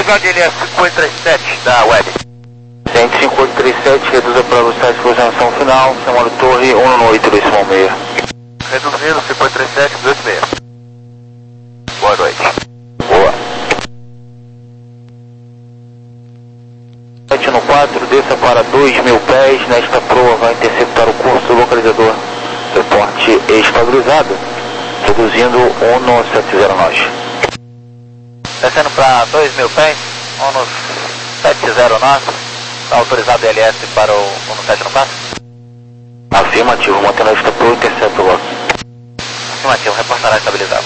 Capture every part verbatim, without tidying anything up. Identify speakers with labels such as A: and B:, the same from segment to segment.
A: Guarda L S cinco oito três sete da web.
B: Centro cinco oito três sete, reduza para a velocidade de posição final, chamando torre um no oito decimal seis.
A: Reduzindo cinco oito três sete, dois seis. Boa noite.
B: Boa. sete no quatro, desça para dois mil pés, nesta proa vai interceptar o curso do localizador. Reporte estabilizado, reduzindo um no sete zero nós.
A: Descendo para dois mil pés, um no sete zero nove. Está autorizado o L S para o um no sete no quatro?
B: Afirmativo, mantendo esta proa, intercepta logo.
A: Afirmativo, reportará estabilizado.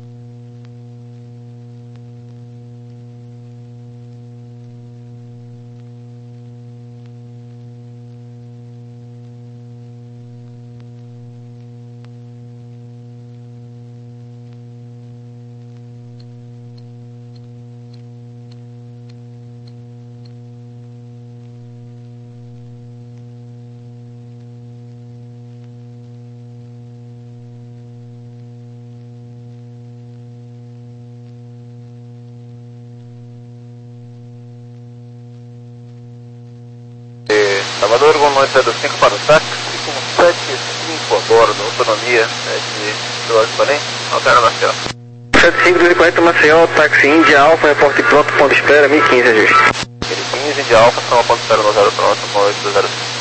A: Salvador, Gol noite zero cinco para o táxi, com sete cinco a bordo, autonomia de dois Belém, altera Maceió.
C: sete cinco dois quarenta Maceió, táxi Índia Alfa, reporte pronto, ponto de espera, mil e quinze, ajuste.
A: mil e quinze, Índia Alfa, são a ponto de espera no zero pronto, com oito zero cinco.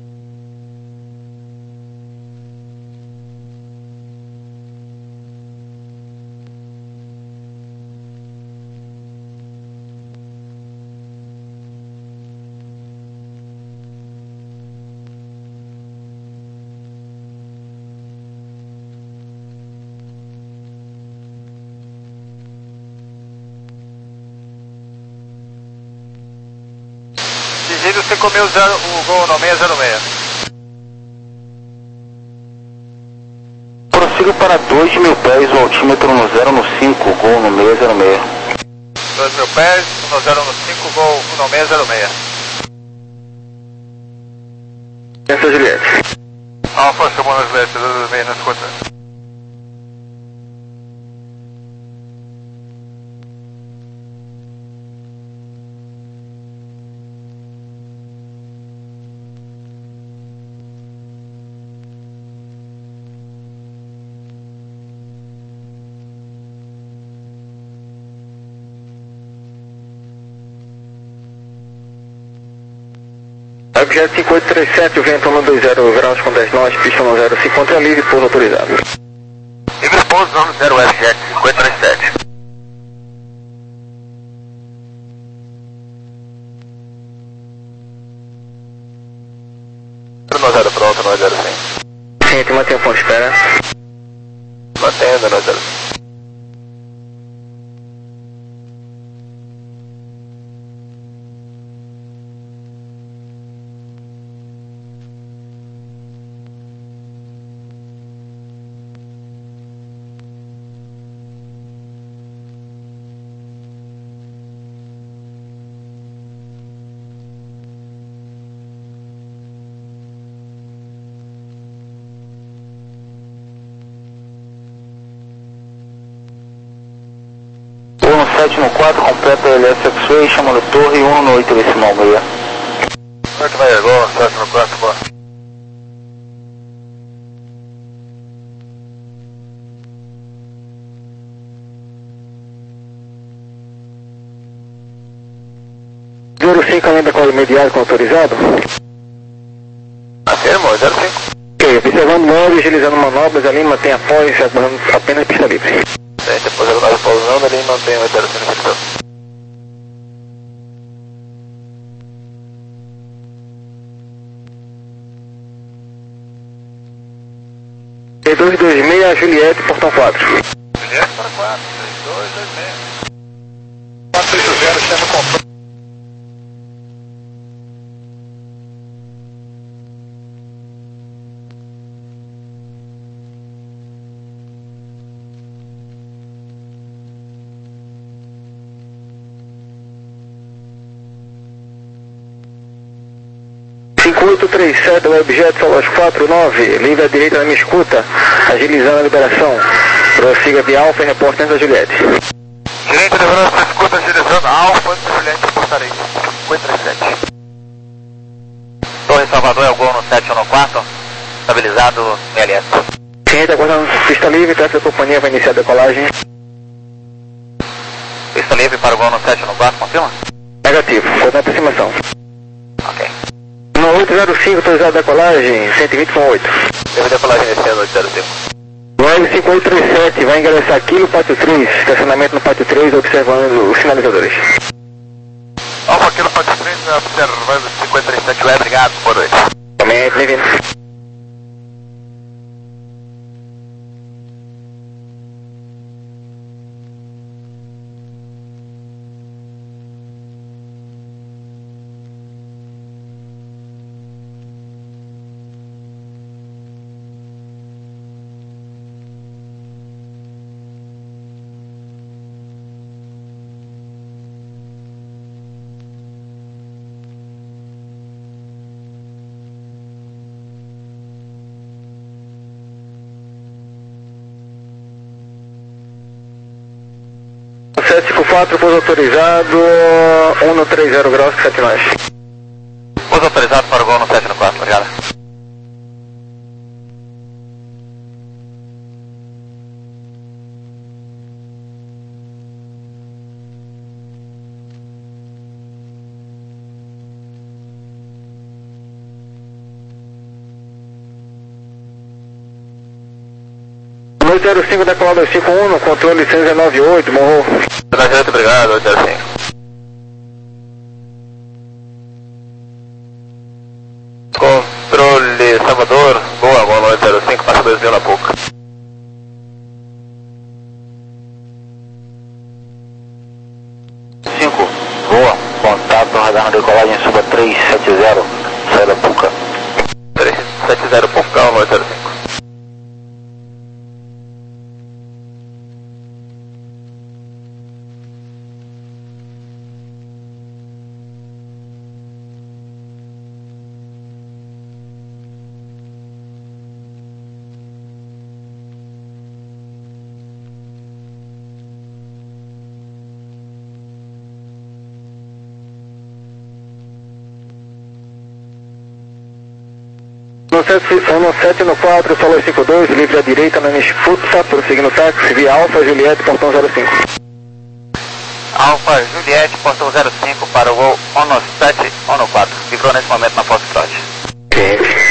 A: Vigílio cinco mil, o Gol no seis zero seis.
B: Prossiga para dois mil pés, o altímetro no zero no cinco, Gol no seis zero seis.
A: dois mil pés, no zero no cinco, Gol no seis zero seis.
C: Essa Juliette.
A: Alfa, chamou na Juliette, dois zero seis, nessa coisa.
C: Objeto cinco oito três sete, o vento um dois zero graus com dez nós, pista no zero, se encontra livre, pouso autorizado.
A: Livre pouso, nome zero F Jet cinco oito três sete. No zero pronto, no zero sim.
C: Gente, mantenha o ponto de espera.
A: Mantendo, no zero sim.
B: sete no quatro, completa L S X-Ray, chamando torre um no oito decimal seis.
A: oito vai agora, sete no quatro, boa.
C: zero cinco, além da cola imediata com autorizado?
A: Afirmo, zero cinco.
C: Ok, observando móvel, agilizando manobras, ali mantém após, apenas pista livre.
A: Tem, depois ele vai pousando, ele mantém o zero cinco no sector.
C: T dois dois seis, Juliette, portão quatro.
A: Juliette para quatro, três dois dois seis. quatro três zero, chama controle.
C: cinco oito três sete, Webjet, Solas quatro nove, livre à direita na minha escuta, agilizando a liberação. Prossiga de Alfa e reporte da Juliette.
A: Direita, liderança, escuta, agilizando, Alfa. Juliette, reportarei cinquenta e sete. Torre Salvador é o gol no sete um no quatro, estabilizado no L S.
C: Sim, está aguardando pista livre, tráfego da companhia vai iniciar a decolagem.
A: Pista livre para o gol no sete um no quatro, confirma?
C: Negativo, aguardando a aproximação.
A: Ok.
C: No oito zero cinco, autorizado a decolagem, cento e vinte com oito.
A: Deve decolagem iniciando oito zero cinco.
C: No L cinco oito três sete, vai ingressar aqui no pátio três, estacionamento no pátio três, observando os sinalizadores.
A: Alfa aqui no pátio três, observando cinquenta e sete, obrigado, boa noite.
C: Também, bem-vindo. sete cinco quatro, pouso autorizado, um no três zero graus, sete nós.
A: Pouso autorizado para o gol no sete no quatro, obrigado.
C: oito zero cinco, decolado dois cinco um, no controle cento e nove oito, morrou.
A: Muito obrigado, oito zero cinco. Controle Salvador, boa, boa, oito zero cinco, passa dois mil na boca.
B: cinco, voa, contato, radar na decolagem, suba três sete zero, sai da Puca.
A: três sete zero, Puca, oito zero cinco.
C: No sete no quatro, solo cinco dois, livre à direita na Nisfuta, prosseguindo táxi, via Alfa Juliette, portão zero cinco.
A: Alfa Juliette, portão zero cinco para o gol ONO sete, ONO quatro. Livrou nesse momento na Foxtrot.
C: Ok.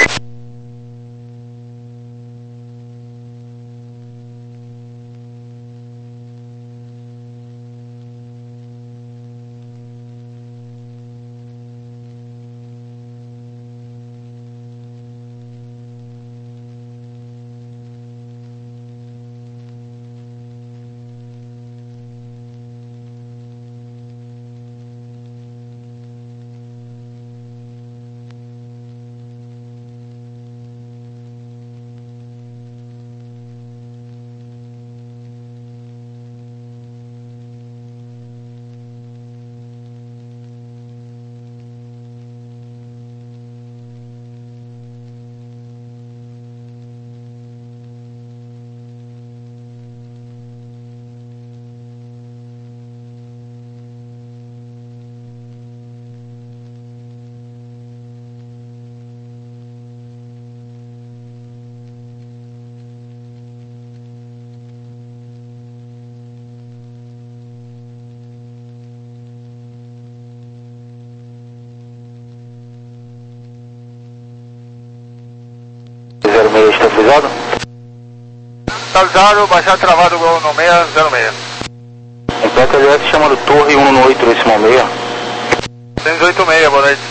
B: zero seis estabilizado?
A: Estabilizado, baixar travado gol no seis zero seis.
B: Em placa L S chamando Torre um no oito nesse momento.
A: seis oito seis, boa noite.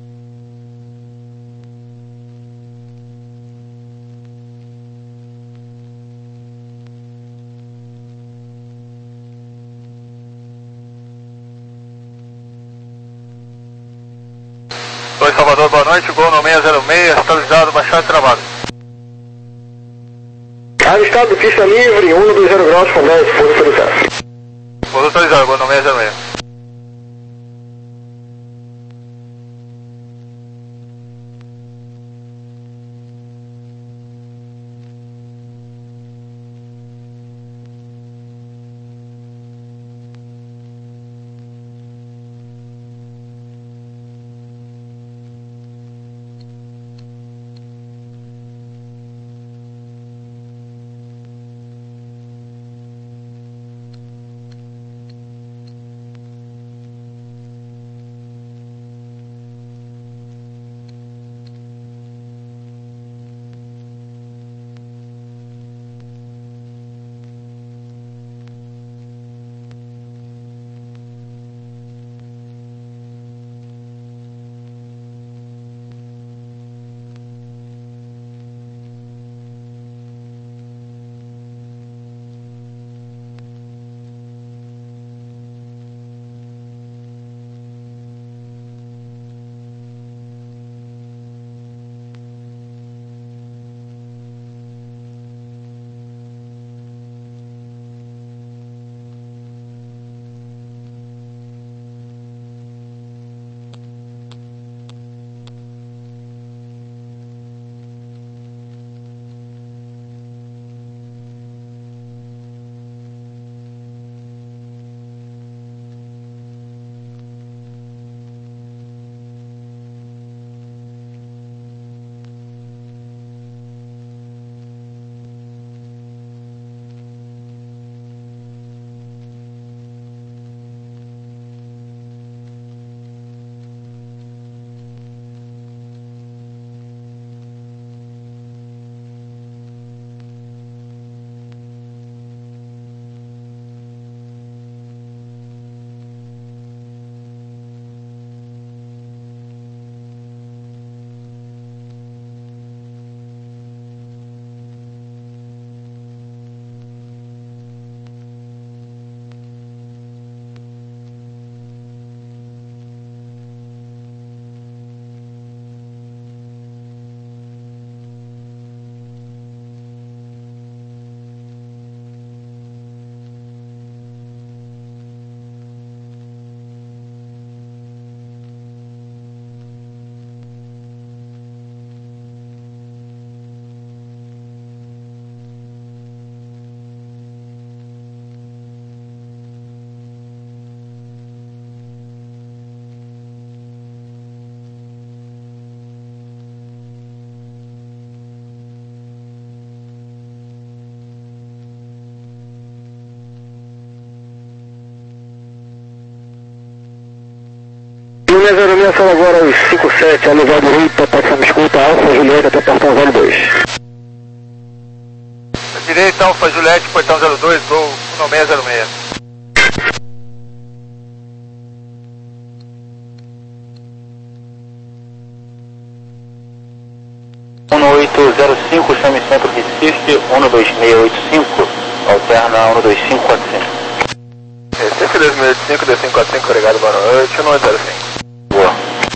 A: Oi Salvador, boa noite, gol no seis zero seis, estabilizado, baixar travado.
C: Avistado, pista livre, um no dois zero graus, com dez, pouso autorizado.
A: Pouso autorizado, gol no seis zero seis.
C: seis zero seis, fala agora os cinco sete, a lugar direita, pode me escuta, Alfa Julieta até portão zero dois.
A: Direita, Alfa Juliette, portão zero dois, gol um seis zero seis.
B: um oito zero cinco, chame centro Recife, um dois seis oito cinco, alterna um dois cinco quatro cinco.
A: Recife dois mil e cinco, dois cinco quatro cinco, obrigado, boa noite, um oito zero cinco.
B: Boa.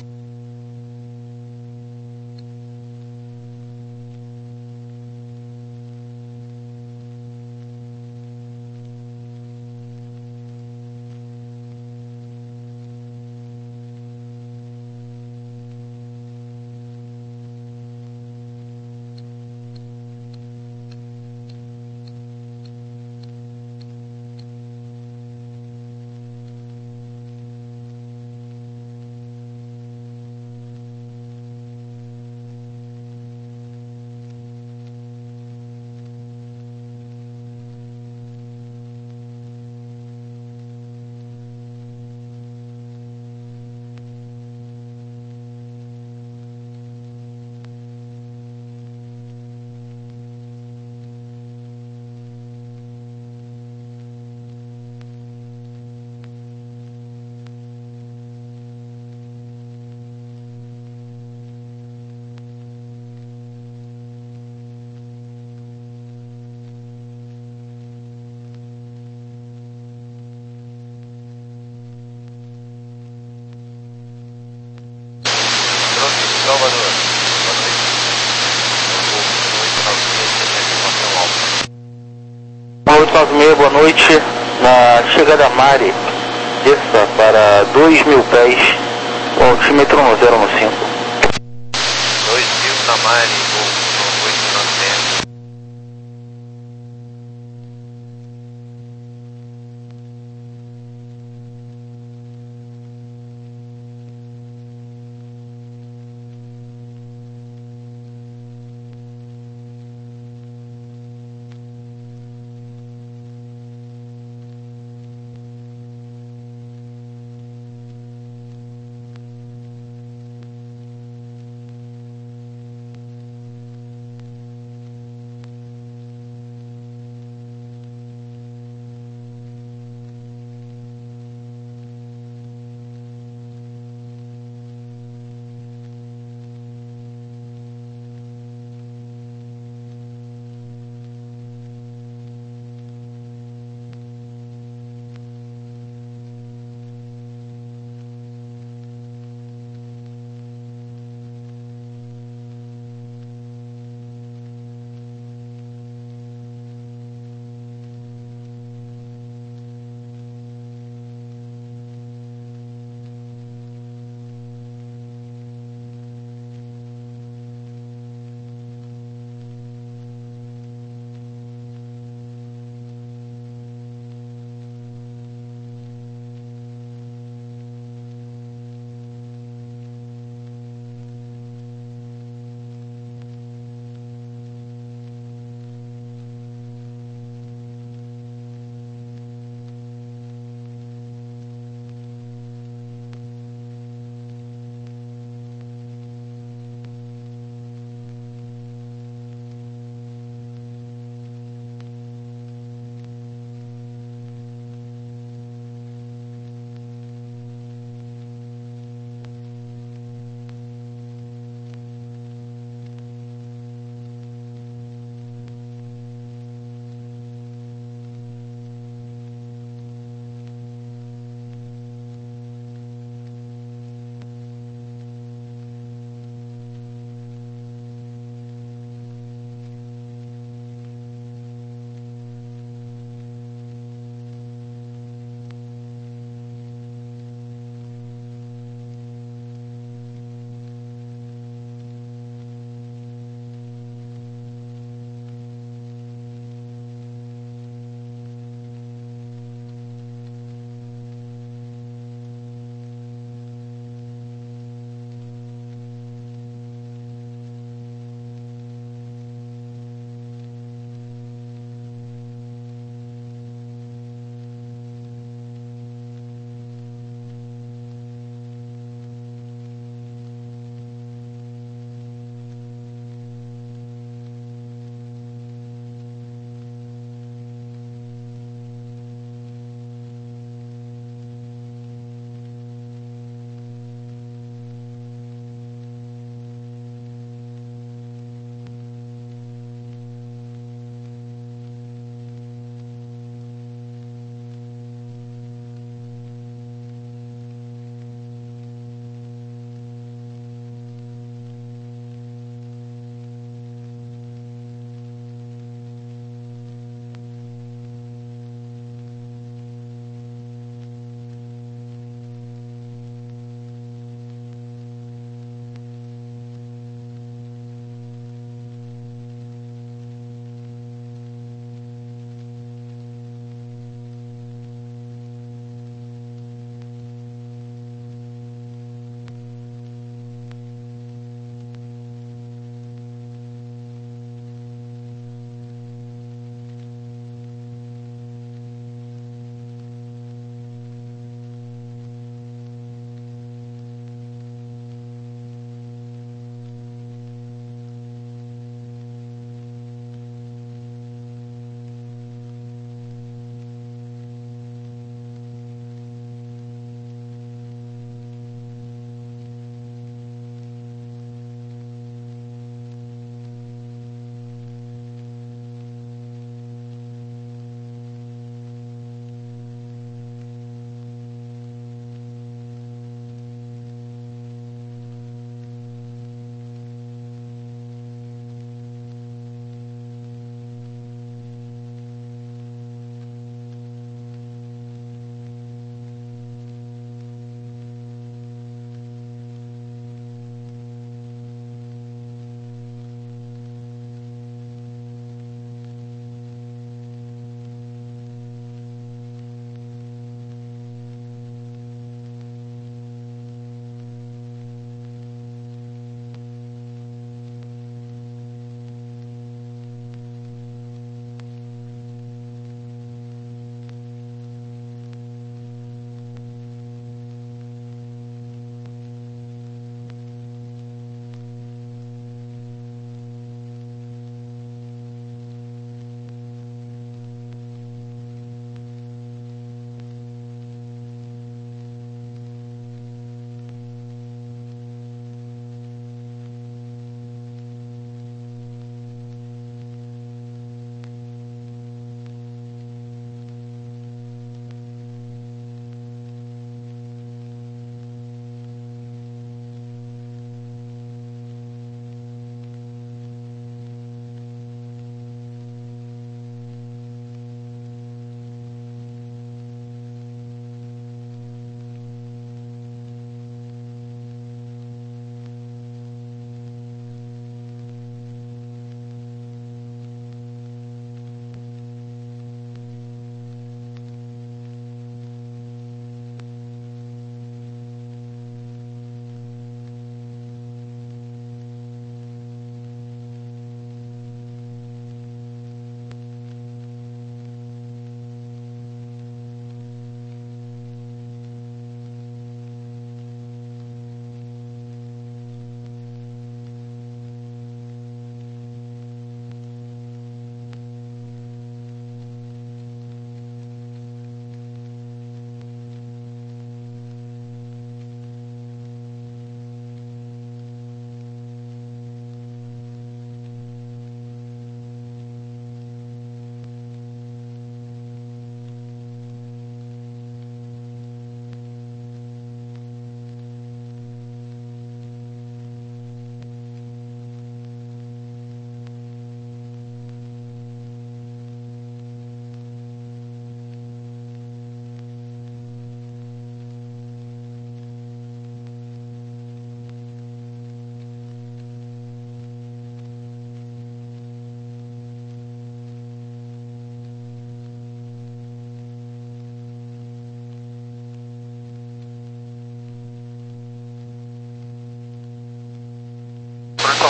A: Salvador.
B: oito nove seis, boa noite. Na chegada Mari, desça para dois mil pés, o altímetro um zero um cinco.
A: dois mil na Mari, gol oito nove seis.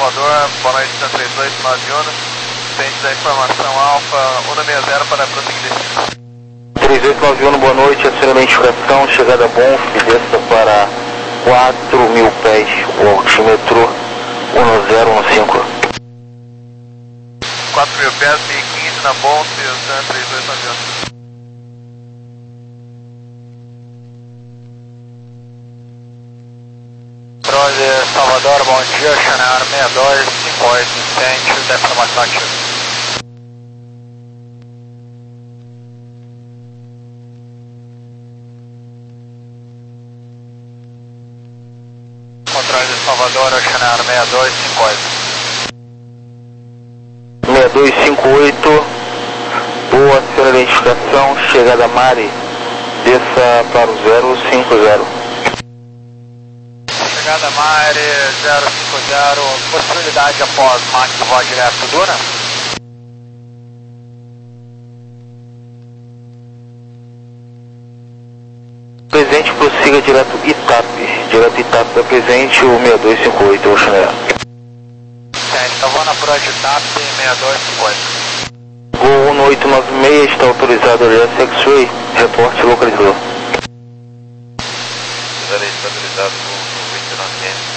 A: Salvador, boa noite, cento e trinta e oito, nove um, frente da informação Alfa, cento e sessenta para prosseguir destino.
B: trinta e oito nove um, boa noite, aciona a identificação, chegada bom, desça para quatro mil pés, o altímetro um zero um cinco.
A: quatro mil pés, mil e quinze na Bonf, cento e trinta e oito nove um. Controle Salvador, bom dia, Chanel sessenta e dois, cinco oito, incêndio da informação ativa. Controle de Salvador, Chanel sessenta e dois, cinco oito.
B: sessenta e dois cinco oito, boa, aciona a identificação, chegada Mari, desça para o zero cinco zero.
A: Chegada Mari, zero cinco zero, possibilidade após Max voar direto Duna?
B: Presente, prossiga direto Itape, direto Itape da presente, o sessenta e dois cinco oito, o Chanel.
A: Certo, tá voando por hoje Itape, sessenta e dois cinco oito.
B: Gol um oito nove seis, está autorizado ali a X-Ray, reporte localizador.
A: Estabilizado no vinte e nove N.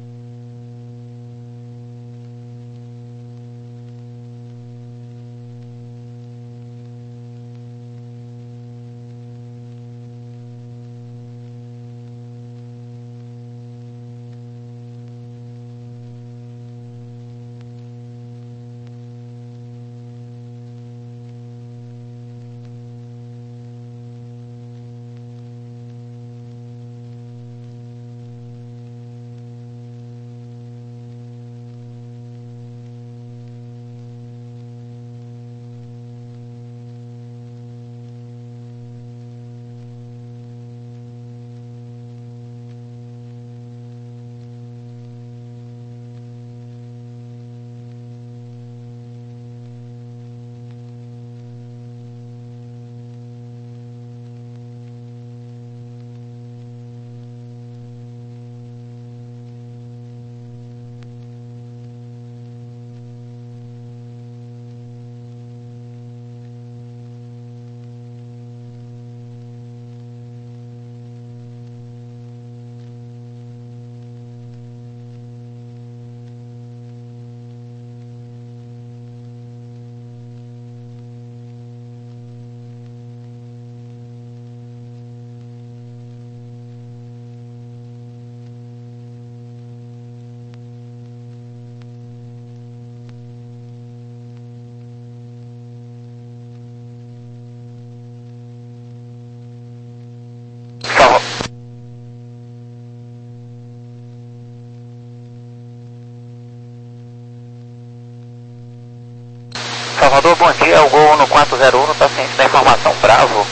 A: Salvador, bom dia, é o Gol no quatro zero um, está ciente da informação Bravo.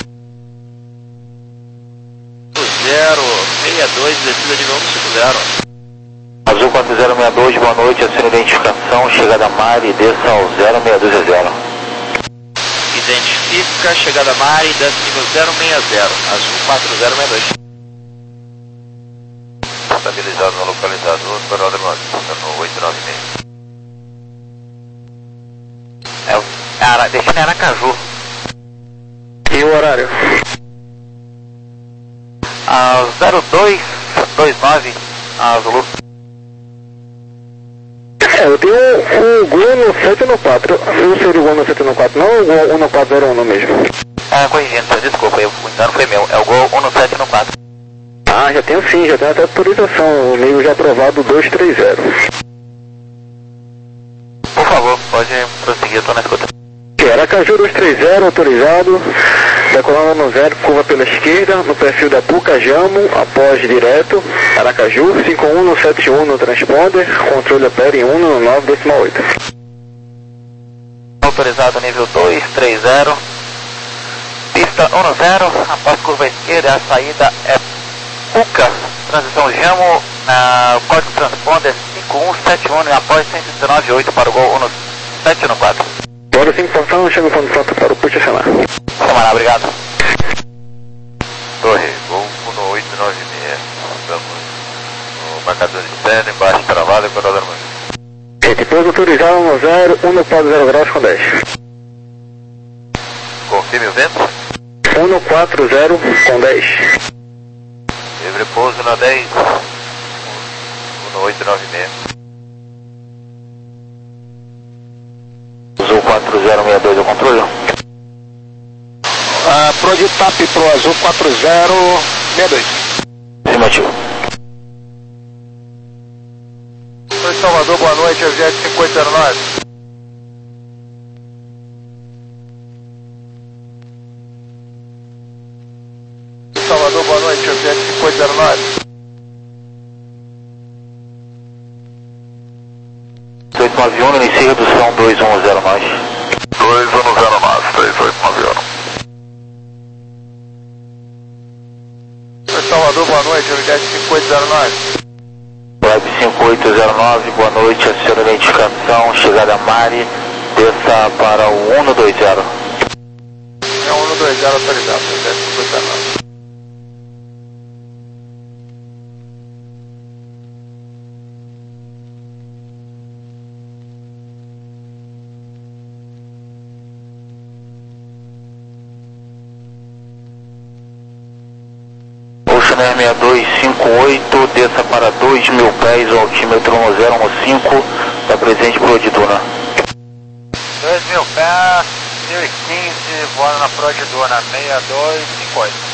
D: zero seis dois, descida de novo cinco zero.
B: Azul quatro zero seis dois, boa noite, aciona a identificação, chegada Mari, desça ao zero seis dois zero.
D: Identifica, chegada Mari, desce nível zero seis zero, Azul quatro zero seis dois.
A: Estabilizado no localizador, Coronel no oito nove seis. É o Ara, destino é Aracaju.
C: E o horário?
A: A zero dois dois nove, a Zulu.
C: É, eu tenho o Gol no sete no quatro. Eu seria o Gol no sete no quatro, não o Gol um no quatro zero um no mesmo.
A: Ah, corrigindo, desculpa, eu, o engano foi meu. É o Gol um no sete no quatro.
C: Ah, já tenho sim, já tenho até autorização. O nível já aprovado dois três zero.
A: Por favor, pode prosseguir, eu tô na escuta.
C: Aracaju dois três zero, autorizado. Decolando no zero, curva pela esquerda, no perfil da Pucajamo, após direto. Aracaju, cinco um no sete um no transponder, controle opera em um no nove decimal oito.
A: Autorizado nível dois três zero. Pista um no zero, após curva esquerda, a saída é Puca, transição Jamo, na código transponder cinco um sete um e após cento e dezenove oito para o Gol um no sete no quatro.
C: Bora cinco função, chega o fundo pronto para o push acionar.
A: Camarada, obrigado.
E: Torre, Gol um no oito nove seis, estamos no marcador externo, embaixo travado e coronel.
C: pouso autorizado no zero, um no quatro zero graus com dez.
A: Confirme o vento.
C: um no quatro zero com dez.
A: Livre pouso na dez. um no oito nove seis.
B: Azul quatro zero seis dois, o controle.
E: Uh, Proditap pro Azul quatro zero seis dois.
B: Afirmativo.
A: Oi, Salvador, boa noite, Aviete cinco oito zero nove. Salvador, boa noite, Aviete cinco oito zero nove.
B: oito nove um, inicia redução dois um zero nove.
A: dois um zero nove, três oito nove um. Oi, Salvador, boa noite, Aviete cinco oito zero nove.
B: Web cinco oito zero nove, boa noite, aciona a identificação, chegada a Mari, desça para o um no dois zero.
A: É um no dois zero autorizado, Aviete cinco oito zero nove.
B: Oceaner seis dois cinco oito, desça para dois mil pés, o altímetro um zero um cinco, está presente para o Duna.
A: dois mil pés, mil e quinze, voando na Pro de Duna, seis dois cinco oito.